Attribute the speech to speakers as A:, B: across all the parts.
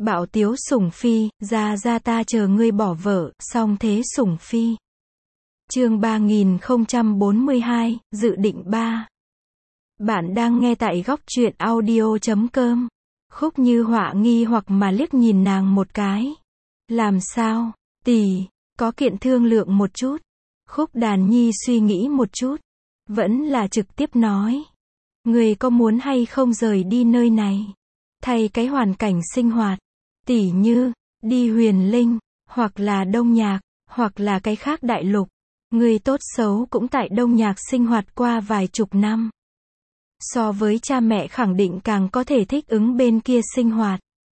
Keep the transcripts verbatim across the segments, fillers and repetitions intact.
A: Bảo Tiếu Sủng Phi, ra ra ta chờ ngươi bỏ vợ, song thế Sủng Phi. Chương ba nghìn không trăm bốn mươi hai, dự định ba. Bạn đang nghe tại góc truyện audio chấm com. Khúc Như Họa nghi hoặc mà liếc nhìn nàng một cái. Làm sao, tỷ, có kiện thương lượng một chút. Khúc Đàn Nhi suy nghĩ một chút, vẫn là trực tiếp nói. Người có muốn hay không rời đi nơi này, thay cái hoàn cảnh sinh hoạt, tỉ như, đi Huyền Linh, hoặc là Đông Nhạc, hoặc là cái khác đại lục. Người tốt xấu cũng tại Đông Nhạc sinh hoạt qua vài chục năm. So với cha mẹ khẳng định càng có thể thích ứng bên kia sinh hoạt.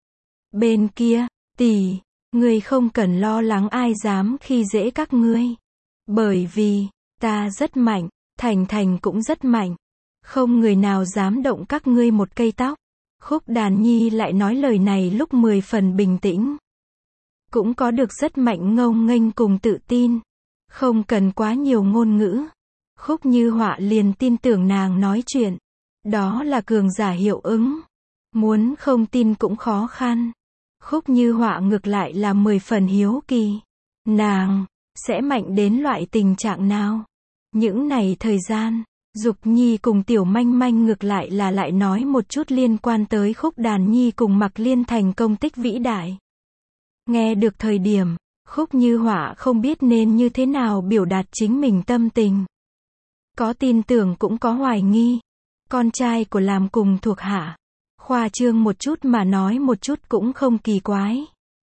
A: Bên kia, tỷ, người không cần lo lắng ai dám khi dễ các ngươi. Bởi vì, ta rất mạnh, Thành Thành cũng rất mạnh. Không người nào dám động các ngươi một cây tóc. Khúc Đàn Nhi lại nói lời này lúc mười phần bình tĩnh. Cũng có được rất mạnh ngông nghênh cùng tự tin. Không cần quá nhiều ngôn ngữ. Khúc Như Họa liền tin tưởng nàng nói chuyện. Đó là cường giả hiệu ứng. Muốn không tin cũng khó khăn. Khúc Như Họa ngược lại là mười phần hiếu kỳ. Nàng sẽ mạnh đến loại tình trạng nào? Những này thời gian, Dục Nhi cùng Tiểu Manh Manh ngược lại là lại nói một chút liên quan tới Khúc Đàn Nhi cùng Mạc Liên thành công tích vĩ đại. Nghe được thời điểm, Khúc Như Họa không biết nên như thế nào biểu đạt chính mình tâm tình. Có tin tưởng cũng có hoài nghi. Con trai của làm cùng thuộc hạ. Khoa trương một chút mà nói một chút cũng không kỳ quái.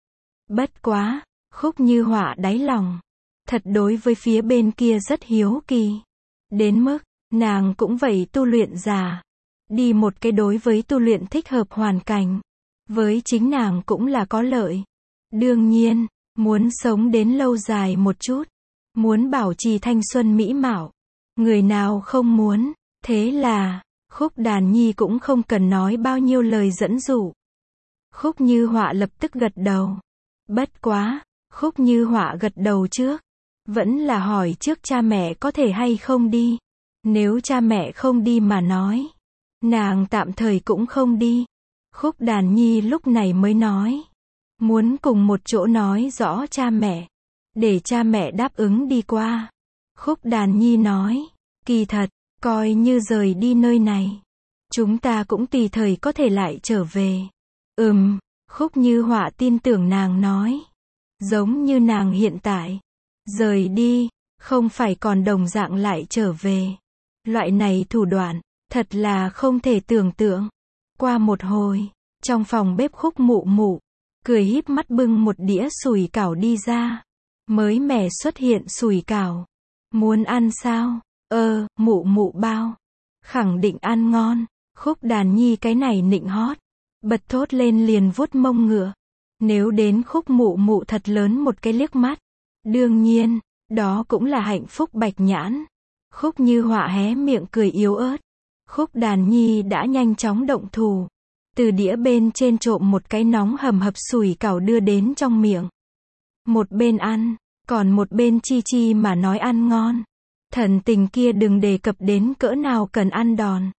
A: Bất quá, Khúc Như Họa đáy lòng. Thật đối với phía bên kia rất hiếu kỳ. Đến mức, nàng cũng vậy tu luyện giả. Đi một cái đối với tu luyện thích hợp hoàn cảnh. Với chính nàng cũng là có lợi. Đương nhiên, muốn sống đến lâu dài một chút. Muốn bảo trì thanh xuân mỹ mạo. Người nào không muốn. Thế là, Khúc Đàn Nhi cũng không cần nói bao nhiêu lời dẫn dụ. Khúc Như Họa lập tức gật đầu. Bất quá, Khúc Như Họa gật đầu trước. Vẫn là hỏi trước cha mẹ có thể hay không đi. Nếu cha mẹ không đi mà nói, nàng tạm thời cũng không đi. Khúc Đàn Nhi lúc này mới nói. Muốn cùng một chỗ nói rõ cha mẹ. Để cha mẹ đáp ứng đi qua. Khúc Đàn Nhi nói. Kỳ thật, coi như rời đi nơi này. Chúng ta cũng tùy thời có thể lại trở về. Ừm, Khúc Như Họa tin tưởng nàng nói. Giống như nàng hiện tại. Rời đi, không phải còn đồng dạng lại trở về. Loại này thủ đoạn, thật là không thể tưởng tượng. Qua một hồi, trong phòng bếp Khúc Mụ Mụ, cười híp mắt bưng một đĩa sủi cảo đi ra. Mới mẻ xuất hiện sủi cảo. Muốn ăn sao? Ơ, Mụ Mụ bao. Khẳng định ăn ngon. Khúc Đàn Nhi cái này nịnh hót. Bật thốt lên liền vuốt mông ngựa. Nếu đến Khúc Mụ Mụ thật lớn một cái liếc mắt. Đương nhiên, đó cũng là hạnh phúc bạch nhãn. Khúc Như Họa hé miệng cười yếu ớt. Khúc Đàn Nhi đã nhanh chóng động thủ. Từ đĩa bên trên trộm một cái nóng hầm hập sủi cảo đưa đến trong miệng. Một bên ăn, còn một bên chi chi mà nói ăn ngon. Thần tình kia đừng đề cập đến cỡ nào cần ăn đòn.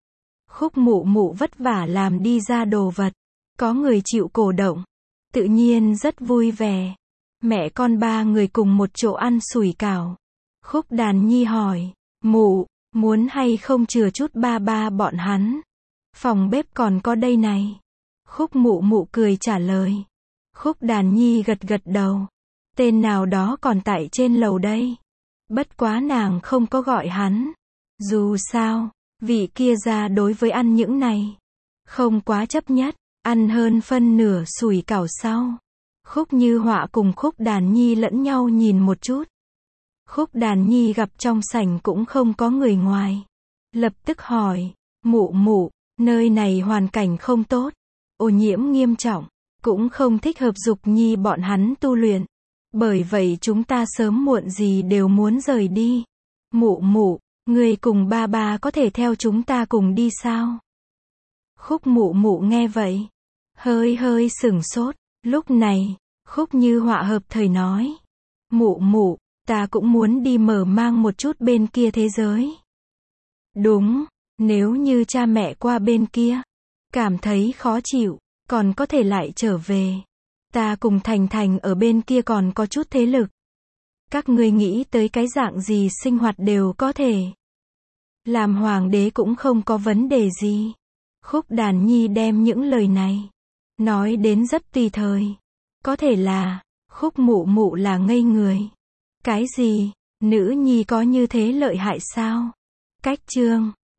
A: Khúc Mụ Mụ vất vả làm đi ra đồ vật. Có người chịu cổ động. Tự nhiên rất vui vẻ. Mẹ con ba người cùng một chỗ ăn sủi cảo. Khúc Đàn Nhi hỏi. Mụ, muốn hay không chừa chút ba ba bọn hắn? Phòng bếp còn có đây này. Khúc Mụ Mụ cười trả lời. Khúc Đàn Nhi gật gật đầu. Tên nào đó còn tại trên lầu đây. Bất quá nàng không có gọi hắn. Dù sao, vị kia ra đối với ăn những này. Không quá chấp nhất, ăn hơn phân nửa sủi cảo sau. Khúc Như Họa cùng Khúc Đàn Nhi lẫn nhau nhìn một chút. Khúc Đàn Nhi gặp trong sảnh cũng không có người ngoài. Lập tức hỏi, Mụ Mụ, nơi này hoàn cảnh không tốt. Ô nhiễm nghiêm trọng, cũng không thích hợp Dục Nhi bọn hắn tu luyện. Bởi vậy chúng ta sớm muộn gì đều muốn rời đi. Mụ Mụ, người cùng ba ba có thể theo chúng ta cùng đi sao? Khúc Mụ Mụ nghe vậy. Hơi hơi sửng sốt. Lúc này, Khúc Như Họa hợp thời nói. Mụ Mụ, ta cũng muốn đi mở mang một chút bên kia thế giới. Đúng, nếu như cha mẹ qua bên kia, cảm thấy khó chịu, còn có thể lại trở về. Ta cùng Thành Thành ở bên kia còn có chút thế lực. Các ngươi nghĩ tới cái dạng gì sinh hoạt đều có thể. Làm hoàng đế cũng không có vấn đề gì. Khúc Đàn Nhi đem những lời này nói đến rất tùy thời. Có thể là, Khúc mụ mụ là ngây người. Cái gì, nữ nhi có như thế lợi hại sao? Cách chương